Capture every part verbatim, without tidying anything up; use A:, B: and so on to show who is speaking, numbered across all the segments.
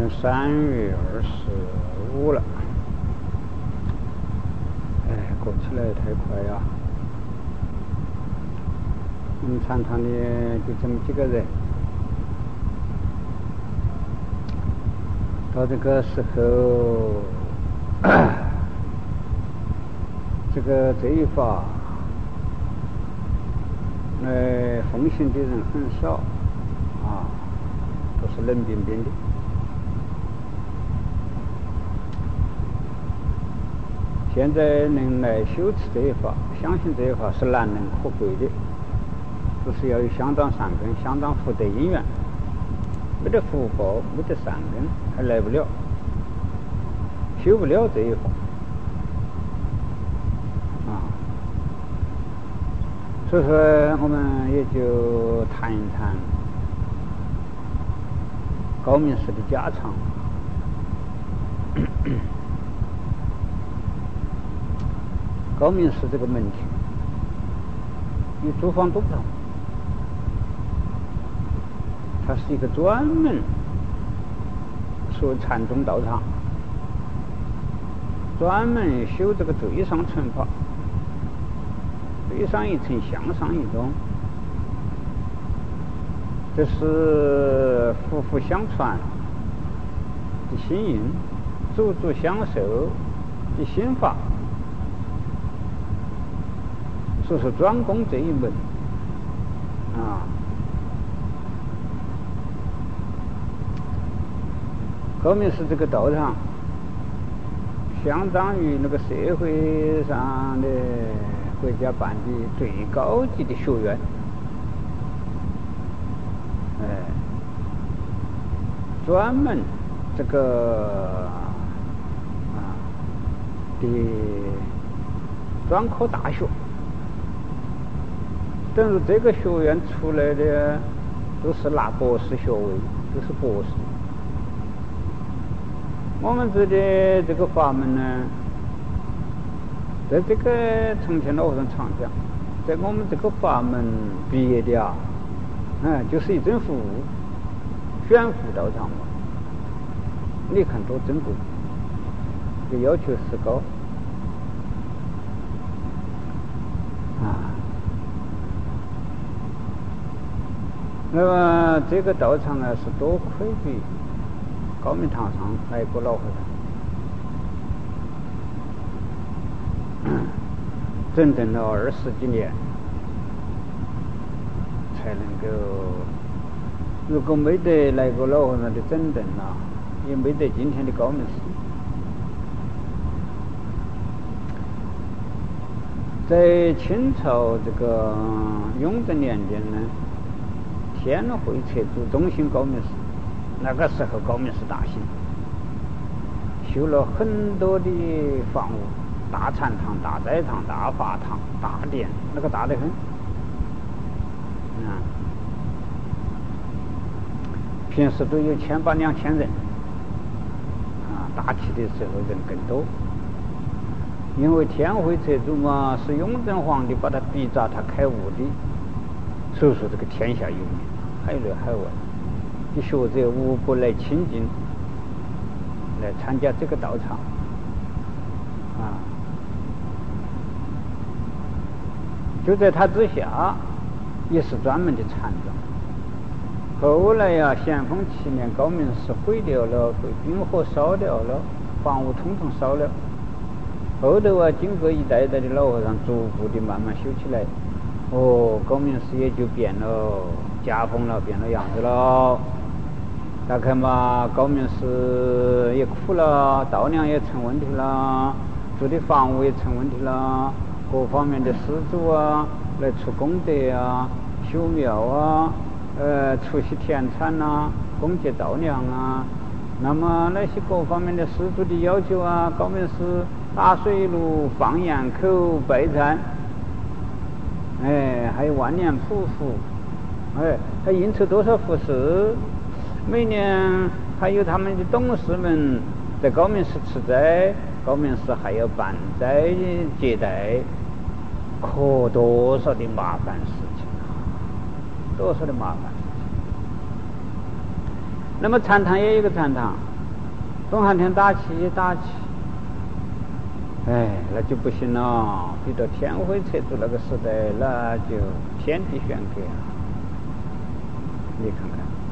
A: 年三月二十五了，哎，过起来太快呀！我们禅堂里就这么几个人，到这个时候，这个这一法，呃，奉行的人很少啊，都是冷冰冰的。现在能来修持这一法，相信这一法是难能可贵的，就是要有相当善根、相当福德因缘，没得福报、没得善根，还来不了，修不了这一法啊。所以说，我们也就谈一谈高明师的家常。高明寺这个门庭与诸方都不同，它是一个专门说禅宗道场，专门修这个最上乘法，最上一层，向上一中，这是夫妇相传的心印，祖祖相授的心法。所以说专攻这一门啊，高明寺这个道场相当于那个社会上的国家办的最高级的学院，哎，专门这个啊的专科大学。等于这个学院出来的都是拿博士学位，都是博士。我们这里这个法门呢，在这个重庆老和尚常讲，在我们这个法门毕业的啊，嗯，就是一尊佛，悬浮道场嘛。你看多珍贵，这要求是高啊。那么这个道场呢，是多亏的高明堂上来过老和尚，整整了二十几年，才能够。如果没得来过老和尚的整顿啊，也没得今天的高明寺。在清朝这个雍正年间呢，天会撤主中兴高明寺，那个时候高明寺大兴，修了很多的房屋，大禅堂、大斋堂、大法堂、大殿，那个大得很啊，平时都有千八两千人啊，大气的时候人更多。因为天会撤主嘛，是雍正皇帝把他逼着他开悟的，所以说这个天下有名，海内海外的学者无不来亲近，来参加这个道场啊。就在他之下，也是专门的禅宗。后来呀，咸丰七年高明寺毁掉了，被兵火烧掉了，房屋统统烧了。后头啊，经过一代代的老和尚逐步的慢慢修起来，哦，高明寺也就变了家风了，变了样子了。大概嘛，高明寺也苦了，道量也成问题了，住的房屋也成问题了，各方面的施主啊，来出功德啊，修庙啊，呃，出席田产啊，供给道量啊。那么那些各方面的施主的要求啊，高明寺打水炉、放焰口、拜忏，哎，还有万年匍匐，哎，还应酬多少佛事？每年还有他们的董事们在高明寺吃斋，高明寺还要办斋接待，可多少的麻烦事情啊！多少的麻烦事情。那么禅堂也有一个禅堂， 东汉天打起打起，哎，那就不行了。比到天灰撤族那个时代，那就天地悬隔啊！你看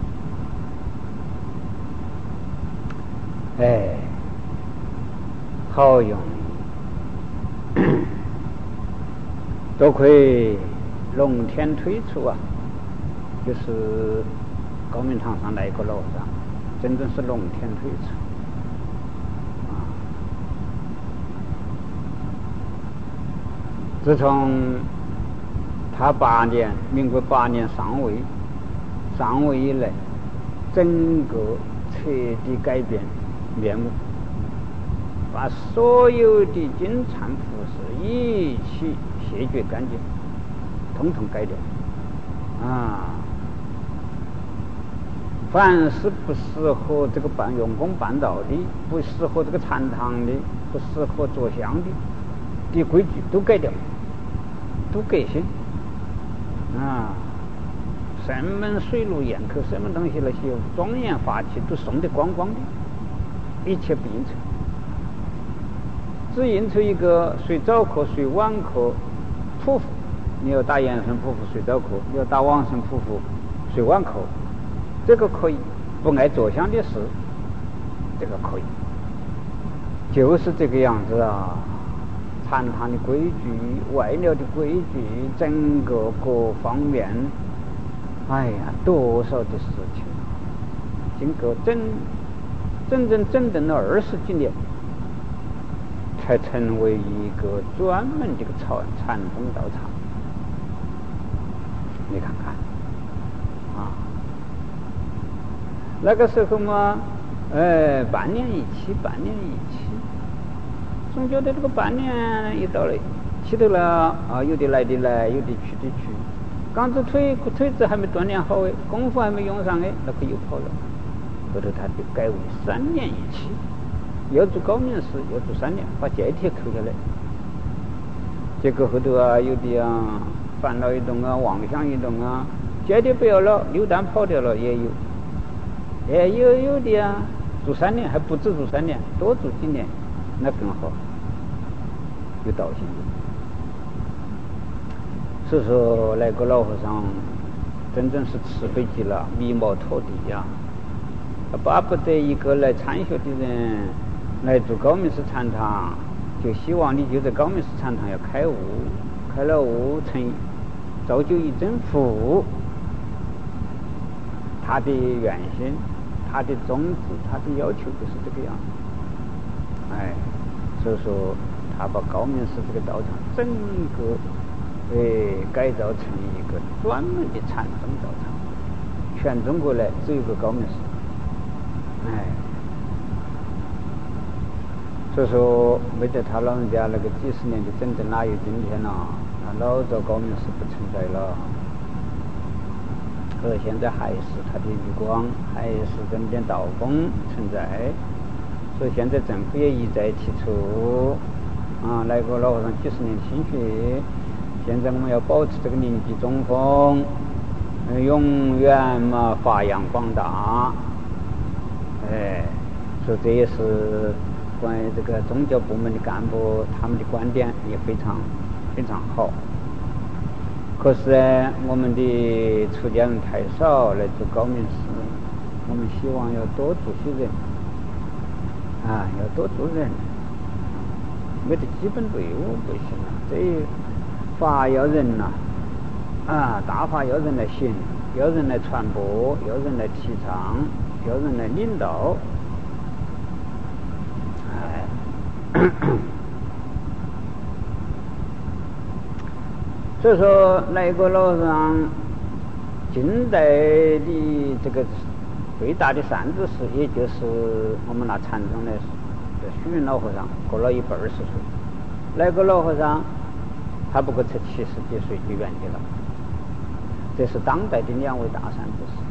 A: 看，哎，好容易，多亏龙天推出啊，就是高明堂上来一个老和尚，真正是龙天推出。自从他八年，民国八年上位，上位以来，整个彻底改变面目，把所有的金蝉服饰一起谢绝干净，统统改掉啊！凡是不适合这个办用功办道的，不适合这个禅堂的，不适合坐香的的规矩都改掉，都革新啊！山门水路宴客什么东西那些庄严法器都送得光光的，一切不应酬，只应酬一个睡早课睡晚课匍匐。你要打延伸匍匐睡早课，你要打往生匍匐睡晚课，这个可以。不爱坐香的事，这个可以，就是这个样子啊。禅堂的规矩，外了的规矩，整个各方面，哎呀，多少的事情啊！经过整整整整整了二十几年，才成为一个专门这个禅禅宗道场。你看看啊，那个时候嘛，呃，半年一期，半年一期。总觉得这个半年一到了，起头了啊，有的来的来，有的去的去。刚子腿腿子还没锻炼好哎，功夫还没用上哎，那可又跑了。后头他就改为三年一期，要做高明寺，要做三年，把戒帖扣下来。结果后头啊，有的啊，烦恼一动啊，妄想一动啊，戒帖不要了，扭蛋跑掉了也有。哎，有有的啊，做三年还不止做三年，多做几年。那更好，有道心。所以说，那个老和尚真正是慈悲极了，弥毛拖地呀、啊，巴不得一个来参学的人来做高明寺禅堂，就希望你就在高明寺禅堂要开悟，开了悟成造就一真佛。他的原心，他的宗旨，他的要求就是这个样子。哎，所以说他把高明寺这个道场整个哎改造成一个专门的禅宗道场，全中国来只有个高明寺。哎，所以说没得他老人家那个几十年的整整，哪有今天呢、啊？那老早高明寺不存在了，可现在还是他的余光，还是这么点道风存在。所以现在政府也一再提出啊，来个老和尚几十年心血，现在我们要保持这个临济中风，永远嘛发扬光大。哎，所以这也是关于这个宗教部门的干部他们的观点也非常非常好。可是呢，我们的出家人太少来做高明寺，我们希望要多做些人。啊，要多做人，没得基本队伍不行了。这法要人呐、啊，啊，大法要人来行，要人来传播，要人来提倡，要人来领导。哎，所以说，那个老和尚近代的这个。最大的善知识，也就是我们拿禅宗来说，虚云老和尚过了一百二十岁，那个老和尚他不过才七十几岁就圆寂了。这是当代的两位大善知识。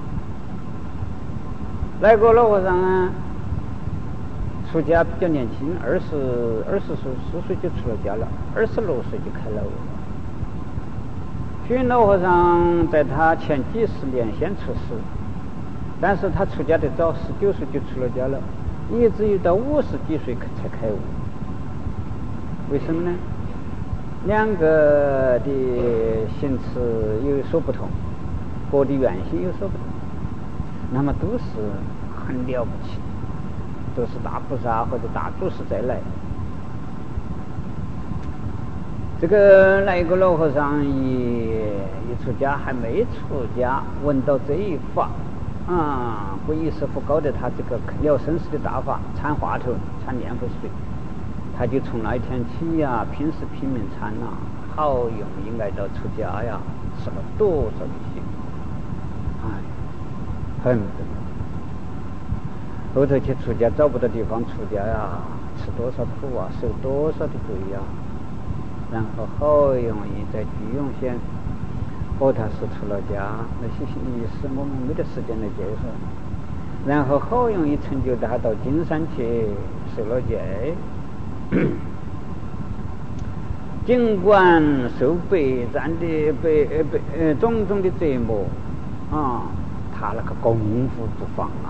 A: 那个老和尚啊，出家比较年轻，二十二十岁四岁就出了家了，二十六岁就开了悟了。虚云老和尚在他前几十年先出世。但是他出家的早，十九岁就出了家了。 一直于到五十几岁才开悟。为什么呢？两个的行持有所不同，各的原性有所不同，那么都是很了不起，都是大菩萨或者大祖师再来。这个来一个老和尚一一出家，还没出家，闻到这一法啊，皈依师父教的他这个了生死的大法，参话头，参念佛水，他就从那一天起呀，拼死拼命参呐、啊，好容易挨到出家呀，吃了多少的苦，哎，很不得。后头去出家找不到地方出家呀，吃多少苦啊，受多少的罪呀。然后好容易在句容县和他是出了家，那些意思我们没得时间来介绍。然后好容易成就他到金山去受了戒，尽管受百战的被呃被呃种种的折磨啊，他那个功夫不放啊，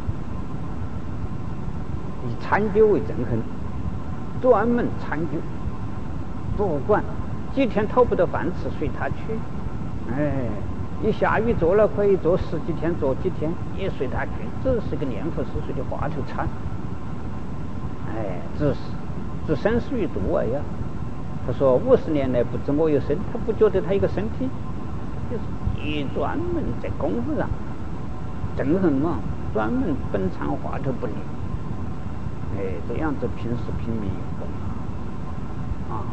A: 以参究为憎恨，专门参究。不管几天讨不到饭吃，随他去。哎，一下雨做了可以做十几天，做几天也随他去。这是个念佛四岁的话头参。哎，只是置生死于度外呀。他说五十年来不知我有身，他不觉得他一个身体，就是也专门在功夫上憎恨嘛，专门本参话头不离。哎，这样子拼死拼命一个啊。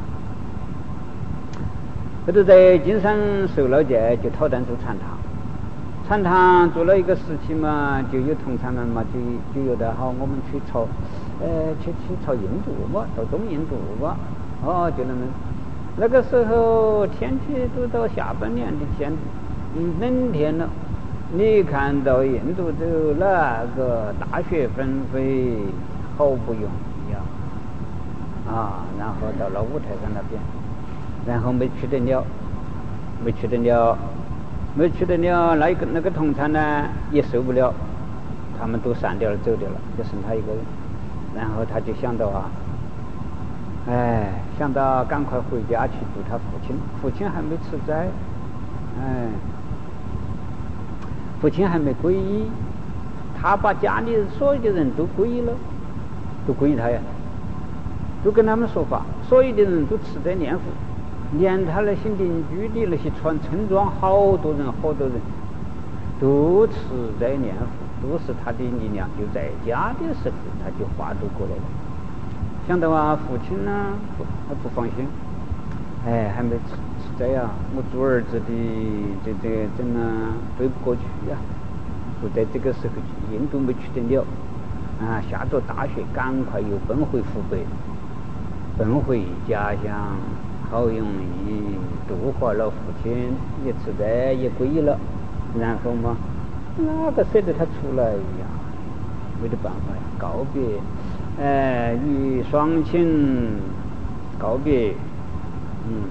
A: 后头在金山受了戒，就讨担住禅堂。禅堂做了一个时期嘛，就有同参们嘛，就就有的好，我们去朝，呃，去去朝印度嘛，到中印度嘛，哦，就那么。那个时候天气都到下半年的天，嗯，冷天了。你看到印度都那个大雪纷飞，好不容易呀，啊，然后到了五台山那边。然后没去得了，没去得了，没去得了。那一个那个同参呢也受不了，他们都散掉了，走掉了，就剩他一个人。然后他就想到啊，哎，想到赶快回家去度他父亲，父亲还没吃斋，哎，父亲还没皈依，他把家里所有的人都皈依了，都皈依他呀，都跟他们说法，所有的人都持斋念佛。连他那些邻居的那些村村庄，好多人好多人都持斋念佛，都是他的力量。就在家的时候他就化度过来了。想到啊父亲呢不他不放心，哎，还没持持斋呀，我做儿子的这这真呢对不过去呀。就在这个时候去印度没去得了啊，下着大雪，赶快又奔回湖北，奔回家乡。好容易度化了父亲，也吃斋也皈依了，然后嘛，哪个舍得他出来呀？没得办法呀，告别，呃，与双亲告别，嗯，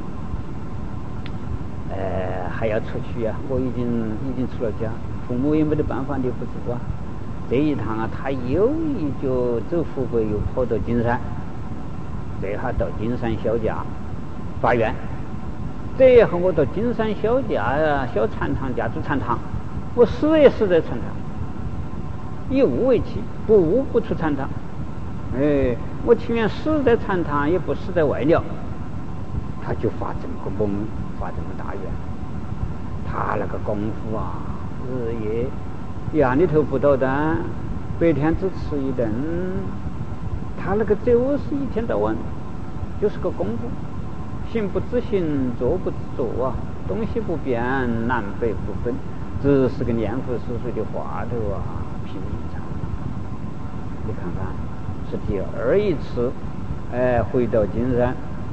A: 呃，还要出去呀。我已经已经出了家，父母也没得办法留不住啊。这一趟啊，他又一脚走湖北，又跑到金山，这下到金山销家。发愿，这以后我到金山小家啊，小禅堂家住禅堂，我死也死在禅堂，以悟为期，不悟不出禅堂。哎，我情愿死在禅堂，也不死在外了。他就发这么个梦，发这么大愿。他那个功夫啊，日夜夜里头不捣蛋，白天只吃一顿。他那个就是一天到晚就是个功夫。行不知行，坐不知坐啊，东西不变，南北不分，只是个念佛四岁的话头啊，拼命唱。你看看，是第二一次，哎，回到金山。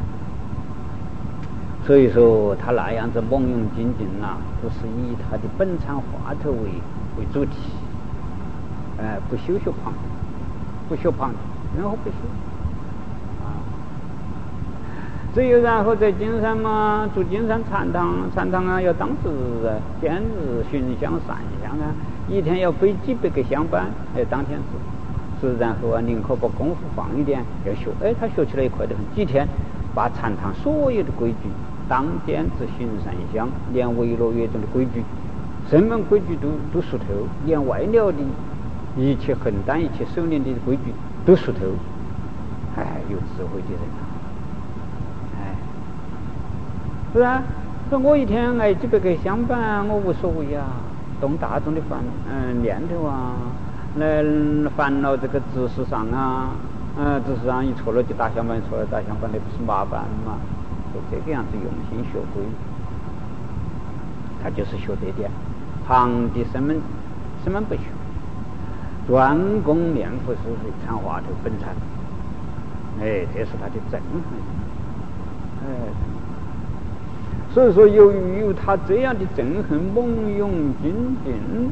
A: 所以说他那样子猛勇精进呐，都是以他的本参话头为为主题，哎，不修修旁，不修旁，然后不修。只有然后在金山嘛，住金山禅堂，禅堂啊要当值日，天日寻香散香啊，一天要背几百个香板，哎，当天吃。 时，然后啊，宁可把功夫放一点要学。哎，他学起来也快得很，几天把禅堂所有的规矩，当间之行善香，连维罗约中的规矩、生门规矩都都熟透，连外了的一切横单、一切收敛的规矩都熟透。哎，有智慧的人啊！哎，是啊，说我一天挨几百个香板，我无所谓啊，动大众的烦嗯念头啊，来烦恼这个知识上啊，嗯，知识上一错了就打香板，错了打香板，那不是麻烦嘛？就这个样子用心学会，他就是学这点，旁的什么什么不学，专攻念佛是水禅话头本禅。哎，这是他的憎恨。哎，所以说，由于有他这样的憎恨，猛勇精进，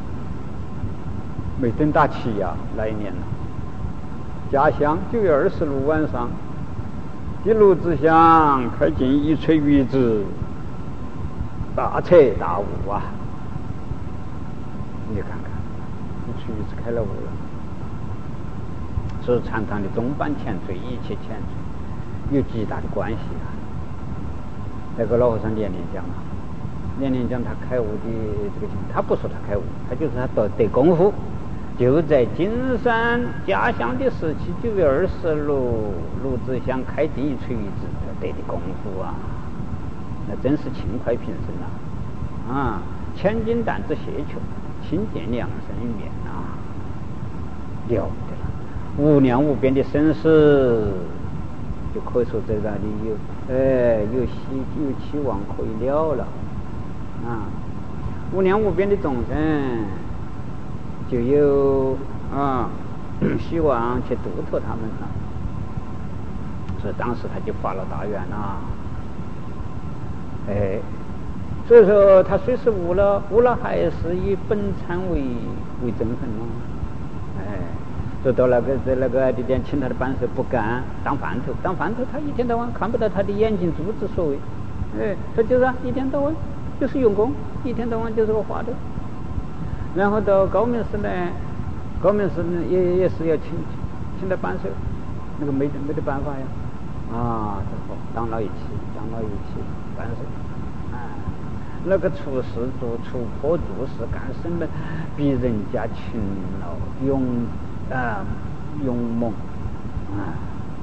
A: 没等打起呀，来年了。家乡九月二十六晚上，一路之乡开进一锤鱼子，大彻大悟啊！你看看，一锤鱼子开了悟了。所以禅堂的中板前缀，一切前缀有极大的关系啊。那个老和尚年年讲啊，年年讲他开悟的这个情况，他不说他开悟，他就是他得得功夫，就在金山家乡的时期，九月二十六鲁智香开进一锤鱼子得的功夫啊，那真是轻快平生啊！啊，千金担子谢球，亲见两生面啊，了不得了。无量无边的生死，就可以说在那里有，哎，有希有期望可以了了，啊，无量无边的众生，就有啊希望去度脱他们了。所以当时他就发了大愿了，哎，所以说他虽是悟了，悟了还是以本禅为为憎恨咯，哎。走到那个在那个地点请他的班手不干，当饭头，当饭头，他一天到晚看不到他的眼睛珠子所谓，哎，他就是啊，一天到晚就是用功，一天到晚就是个话头。然后到高明寺呢，高明寺呢也也是要请请他班手，那个没得没得办法呀，啊，这好当了一起，当了一起班手，啊，那个处事做出破做事干什么，比人家勤劳勇。啊，勇猛啊，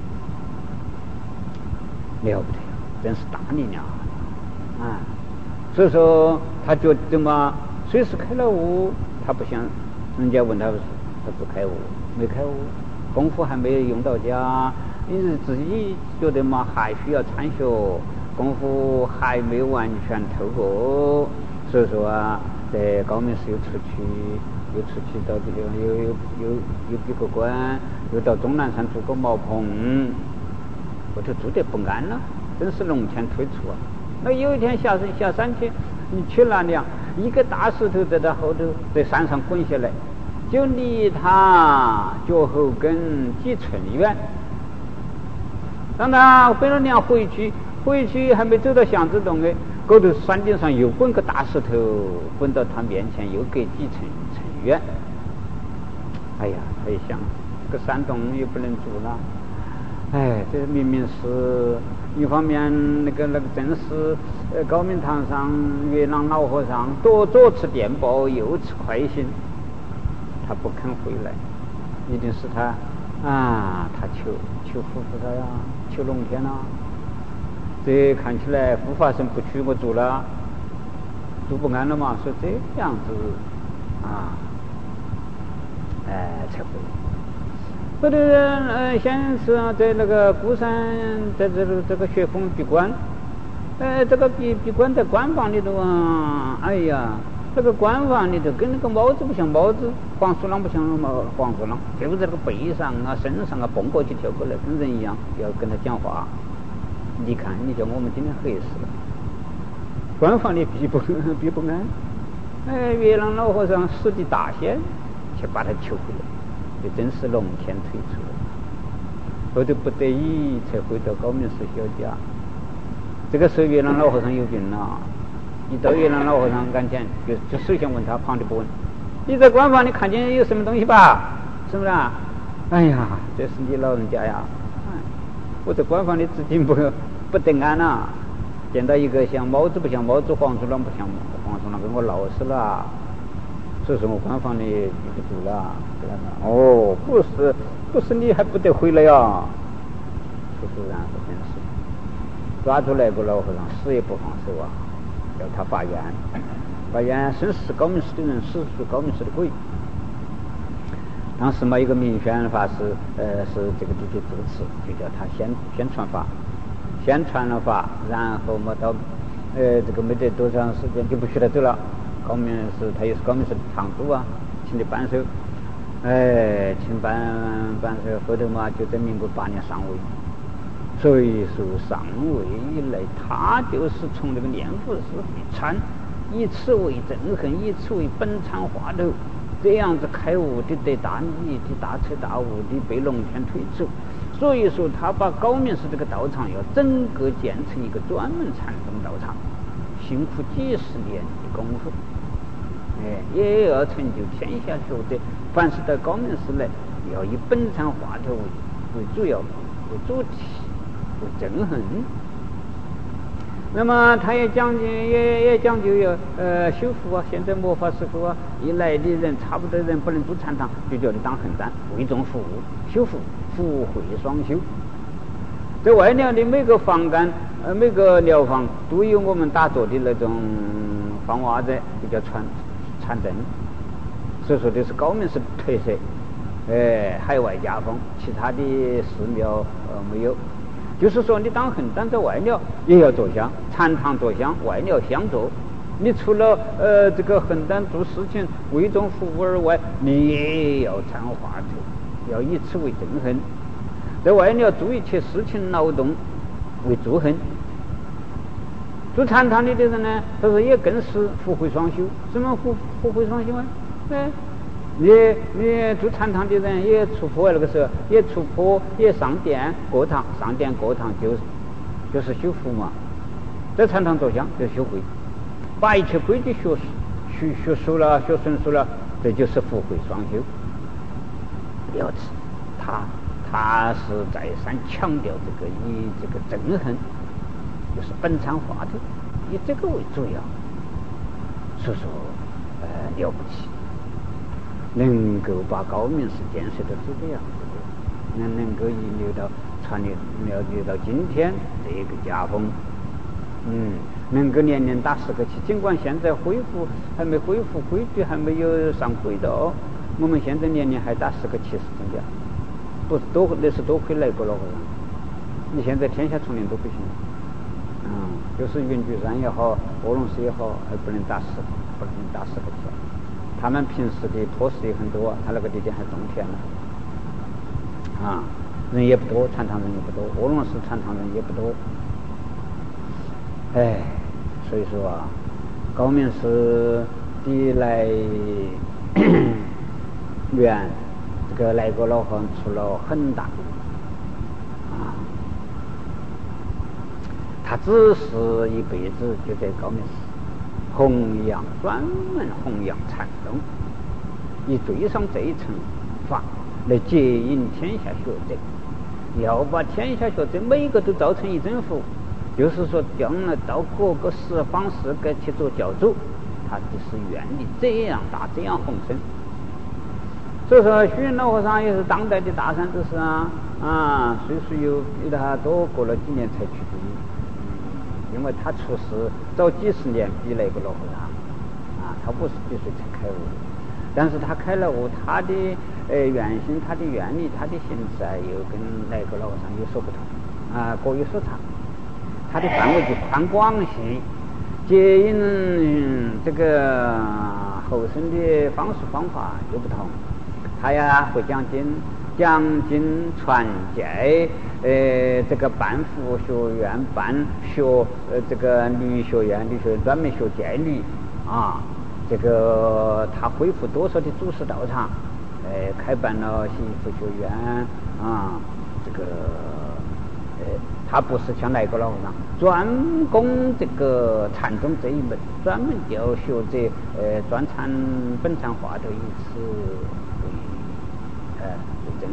A: 了不得，真是大力量啊！所以说，他觉得嘛，虽是开了悟，他不像人家问他，他不开悟，没开悟，功夫还没有用到家，因为自己觉得嘛，还需要参学，功夫还没有完全透过，所以说啊，在高明寺又出去。又出去到这个又又又又闭个关，又到终南山住个茅棚，我就住得不安了，真是龙前退出啊！那有一天下山下山去，你去那里，一个大石头在他后头，在山上滚下来，就离他脚后跟几寸远。当他背了娘回去，回去还没走到巷子洞哎，沟头山顶上又滚个大石头，滚到他面前，又隔几寸寸远。哎呀，他一想，这个山洞又不能住了。哎，这明明是一方面，那个那个正是呃高明堂上月朗老和尚多左吃电报，右吃快心，他不肯回来，一定是他啊，他求求佛菩萨呀，求龙天啦。这看起来护法神不去我住了，住不安了嘛，所以这样子啊，哎才会。我的呃，先是在那个孤山，在这个这个雪峰闭关，呃，这个闭闭关在关房里头啊，哎呀，这个关房里头跟那个猫子不像猫子，黄鼠狼不像猫黄鼠狼，就在这个背上啊、身上啊蹦过去跳过来，跟人一样，要跟他讲话。你看，你叫我们今天黑死了，关房里闭不闭不安，哎，月朗老和尚实地大仙，去把他求回来。就真是龙天退出了，后头不得已才回到高明寺小家。这个时候月朗老和尚有病了，一到月朗老和尚跟前，就就首先问他，旁的不问。你在关房里看见有什么东西吧？是不是啊？ 哎呀，这是你老人家呀！哎，我在官房里至今不不得安呐。见到一个像帽子不像帽子，黄鼠狼不像黄鼠狼，跟我闹死了。所以说我官房里记不住了。哦，不是，不是你还不得回来呀？说是然后真是抓住来个老和尚，死也不放手啊！要他发愿，发愿生是高明寺的人，死是高明寺的鬼。当时嘛，一个明宣法师，呃，是这个地区主持，就叫他宣宣传法，宣传了法，然后嘛到，呃，这个没得多长时间就不许他走了。高明寺他也是高明寺的堂主啊，请的扳手，哎，请扳扳手，后头嘛就在民国八年上位，所以说上位以来，他就是从这个念佛师会参，以此为憎恨，以此为本参化头。这样子开悟的得大利的大彻大悟的被龙天推走，所以说他把高明寺这个道场要整个建成一个专门禅宗道场，辛苦几十年的功夫，哎，也要成就天下学者，凡是到高明寺来，要以本参化头为为主要为主体为憎恨。那么他也讲究，也也讲究要呃修复啊。现在末法时候啊，一来的人差不多人不能住禅堂，就叫你当横担，为众服务，修复福慧双修。在外寮的每个房间，呃每个寮房都有我们打坐的那种放瓦子，就叫禅禅凳。所以说这是高明寺特色，哎，海外家风，其他的寺庙呃没有。就是说，你当横担在外寮也要坐香，禅堂坐香，外寮香坐。你除了呃这个横担做事情为众服务而外，你也要参话头，要以此为憎恨。在外寮做一切事情劳动为助恨。做禅堂里的人呢，他说也更是福慧双修。什么福福慧双修啊？哎。你你做禅堂的人也出坡那个时候也出坡也上殿过堂，上殿过堂就是就是修福嘛，在禅堂坐香就修慧，把一切规矩学学学熟了学纯熟了，这就是福慧双修。了此，他他是再三强调这个以这个憎恨，就是本参化头，以这个为主要，所以说呃了不起。能够把高明寺建设到这个样子，能能够遗留到传留了解到今天这个家风，嗯，能够年年打十个七，尽管现在恢复还没恢复规矩，还没有上轨道，我们现在年年还打十个七十增加，不是多那是多亏来过了和尚。你现在天下丛林都不行，嗯，就是云居山也好，卧龙寺也好，还不能打十，不能打十个七。他们平时的坡石也很多，他那个地点还种田了，啊，人也不多，禅堂人也不多，卧龙寺禅堂人也不多，哎，所以说啊，高明寺的来源，这个来个老和尚出了很大啊，他只是一辈子就在高明寺。弘扬专门弘扬禅宗，以追上这一层法来接引天下学者，要把天下学者每一个都造成一尊佛，就是说将来到各个十方世界去做教主，他就是愿力这样大这样宏深。所以说虚云老和尚也是当代的大善知识啊，啊，岁数有比他多过了几年才去世。因为他出世早几十年比那个老和尚啊，他五十几岁才开悟，但是他开了悟，他的呃愿心、他的愿力、他的心智又跟那个老和尚有所不同啊，各有所长。他的范围就宽广些，接引、嗯、这个后生的方式方法又不同。他呀会讲经。讲经传戒，呃，这个办佛学院，办学呃这个律学院，律学院专门学戒律啊。这个他恢复多少的祖师道场，呃，开办了西佛学院啊。这个呃，他不是像那个老和尚专攻这个禅宗这一门，专门教学者呃专参本参化头一次为呃为真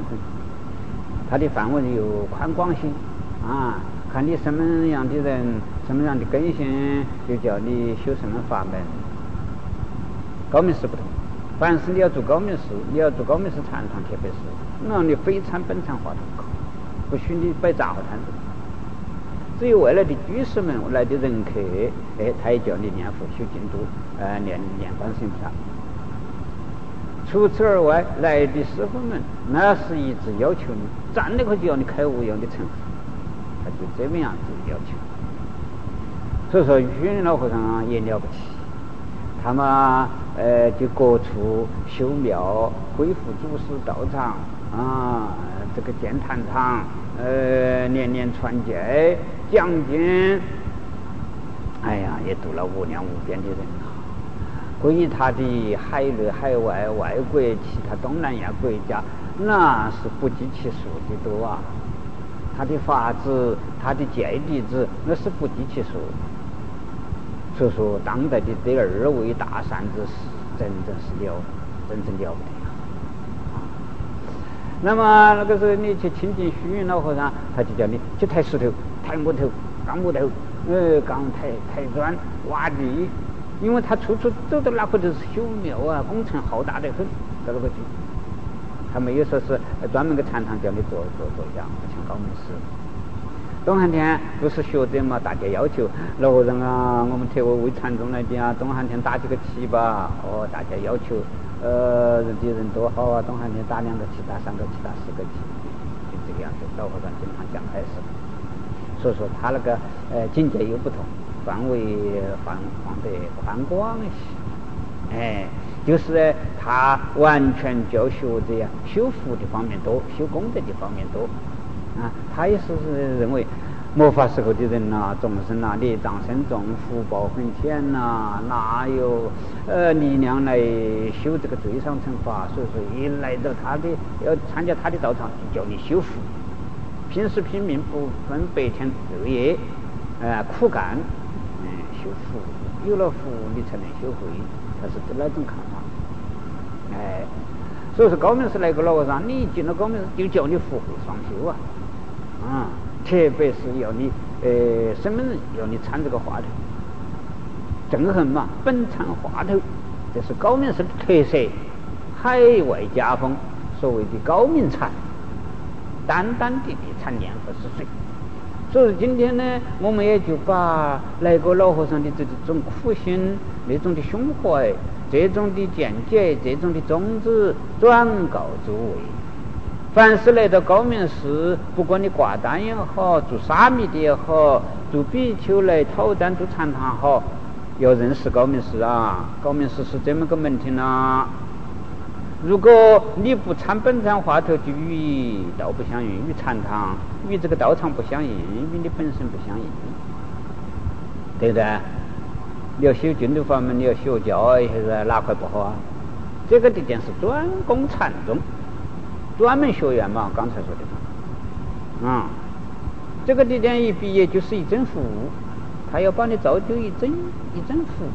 A: 分，它的范围有宽广性啊，看你什么样的人，什么样的根性，就叫你修什么法门。高明师不同，凡是你要做高明师，你要做高明师禅堂，特别是那你非参本参话头，不许你摆杂货摊子。至于未来的居士们来的人客，哎，他也叫你念佛修净土，呃，念念观世音菩萨。除此而外，来的师傅们，那是一直要求你站那个就要你开悟，要你成佛，他就这么样子要求。所以说，虚云老和尚也了不起，他们呃就各处修庙、恢复祖师道场啊，这个建坛场，呃，年年传戒、讲经，哎呀，也度了无量无边的人啊。关于他的海内海外外国其他东南亚国家，那是不计其数的多啊。他的法子，他的戒弟子，那是不计其数。所以说，当代的第二位大善知识，真正是了，真正了不得啊！那么那个时候你去亲近虚云老和尚，他就叫你去抬石头、抬木头、钢木头，呃，钢抬抬砖、挖地。因为他处处走到哪个都是修庙啊，工程浩大的很，到那个去，他没有说是专门个禅堂叫你做做做一下，不像高明师。东汉天不是学者嘛，大家要求老和尚啊，我们特为为禅宗来的啊，东汉天打几个旗吧，哦，大家要求，呃，人的人多好啊，东汉天打两个旗，打三个旗，打四个旗，就这个样子。老和尚经常讲还是，所以说他那个呃境界又不同。范围放放得宽广一些，哎，就是他完全教学者呀，修福的方面多，修功德的方面多，啊，他也是认为末法时候的人呐、啊，众生呐、啊，孽障深重，福报很浅呐、啊，哪有呃力量来修这个最上乘法？所以说，一来到他的要参加他的道场，就叫你修福，平时拼命不分白天日夜，呃，苦干。修福，有了福你才能修慧，他是那种看法。哎，所以说高明师来个老和尚，你进了高明师就叫你福慧双修啊，啊、嗯，特别是要你呃什么人要你参这个话头，正衡嘛，本参话头，这是高明师的特色，海外家风，所谓的高明禅，单单地地参念佛是谁？所以今天呢，我们也就把来个老和尚的这种苦心、那种的胸怀、这种的见解、这种的宗旨转告诸位。凡是来到高明寺，不管你挂单也好，做沙弥的也好，做比丘来讨担做禅堂好，要认识高明寺啊！高明寺是这么个门庭啊。如果你不参本参话头，就与道不相应，与禅堂、与这个道场不相应，与你本身不相应，对不对？你要修净土法门，你要学教，现在哪块不好啊？这个地点是专攻禅宗，专门学员嘛，刚才说的，啊、嗯，这个地点一毕业就是一真服务，他要帮你造就一真一真服务。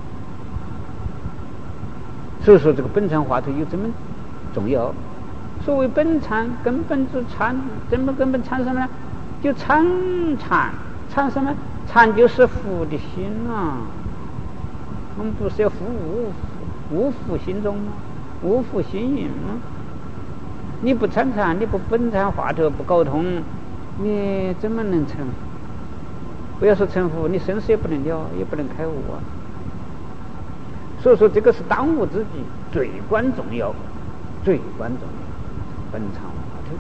A: 所以说这个本禅话头有这么重要。所谓本禅，根本之禅，怎么根本禅什么呢？就禅禅禅什么？禅就是福的心啊！我们不是要福无无福心中吗？无福心隐吗？你不参禅，你不本禅话头不搞通，你怎么能成？不要说成佛，你生死也不能了，也不能开悟啊！所以说这个是当务之急，最关重要，最关重要，本场话头。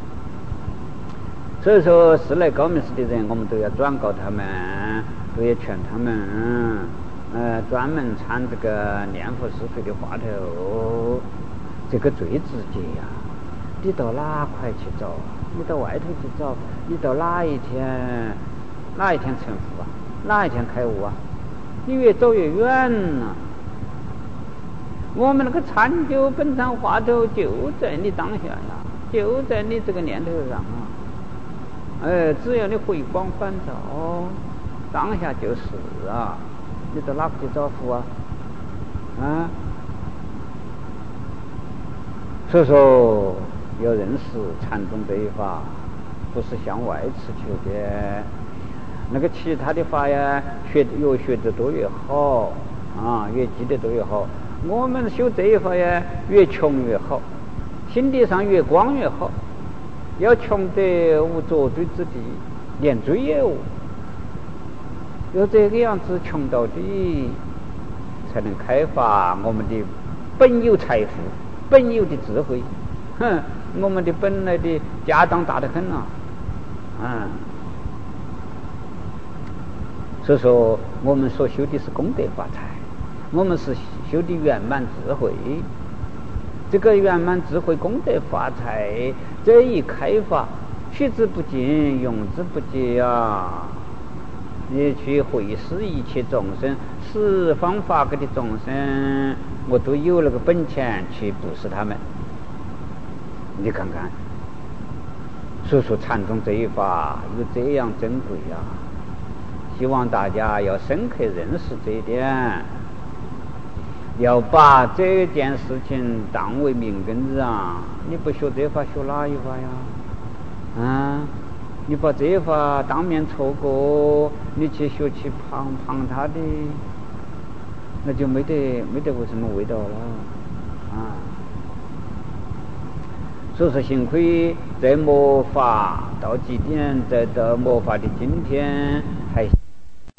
A: 所以说是来高明寺的人，我们都要转告他们，都要劝他们，呃，专门参这个念佛施肥的话头，这个最直接呀、啊。你到哪块去找？你到外头去找？你到哪一天？哪一天成佛啊？哪一天开悟啊？你越走越远了、啊。我们那个禅究本禅话头就在你当下呀，就在你这个念头上啊！哎，只要你回光返照，当下就是啊！你到哪个去找佛啊？啊！所以说， 要认识禅宗这一法，不是向外持求的。那个其他的法呀，学越学得多越好啊，越记得多越好。我们修这一法呀，越穷越好，心地上越光越好。要穷得无着对之地，连罪也无。要这个样子穷到底，才能开发我们的本有财富、本有的智慧。哼，我们的本来的家当大得很啊，嗯。所以说，我们所修的是功德法财，我们是修的圆满智慧。这个圆满智慧、功德法财这一开发，取之不尽，用之不竭啊！你去会施一切众生，十方法界的众生，我都有那个本钱去布施他们。你看看，所以说禅宗这一法有这样珍贵啊！希望大家要深刻认识这一点，要把这件事情当为命根子啊！你不学这法，学哪一法呀？啊！你把这一法当面错过，你去学去旁旁他的，那就没得没得什么味道了啊！所以说，幸亏在末法到极点，在到末法的今天，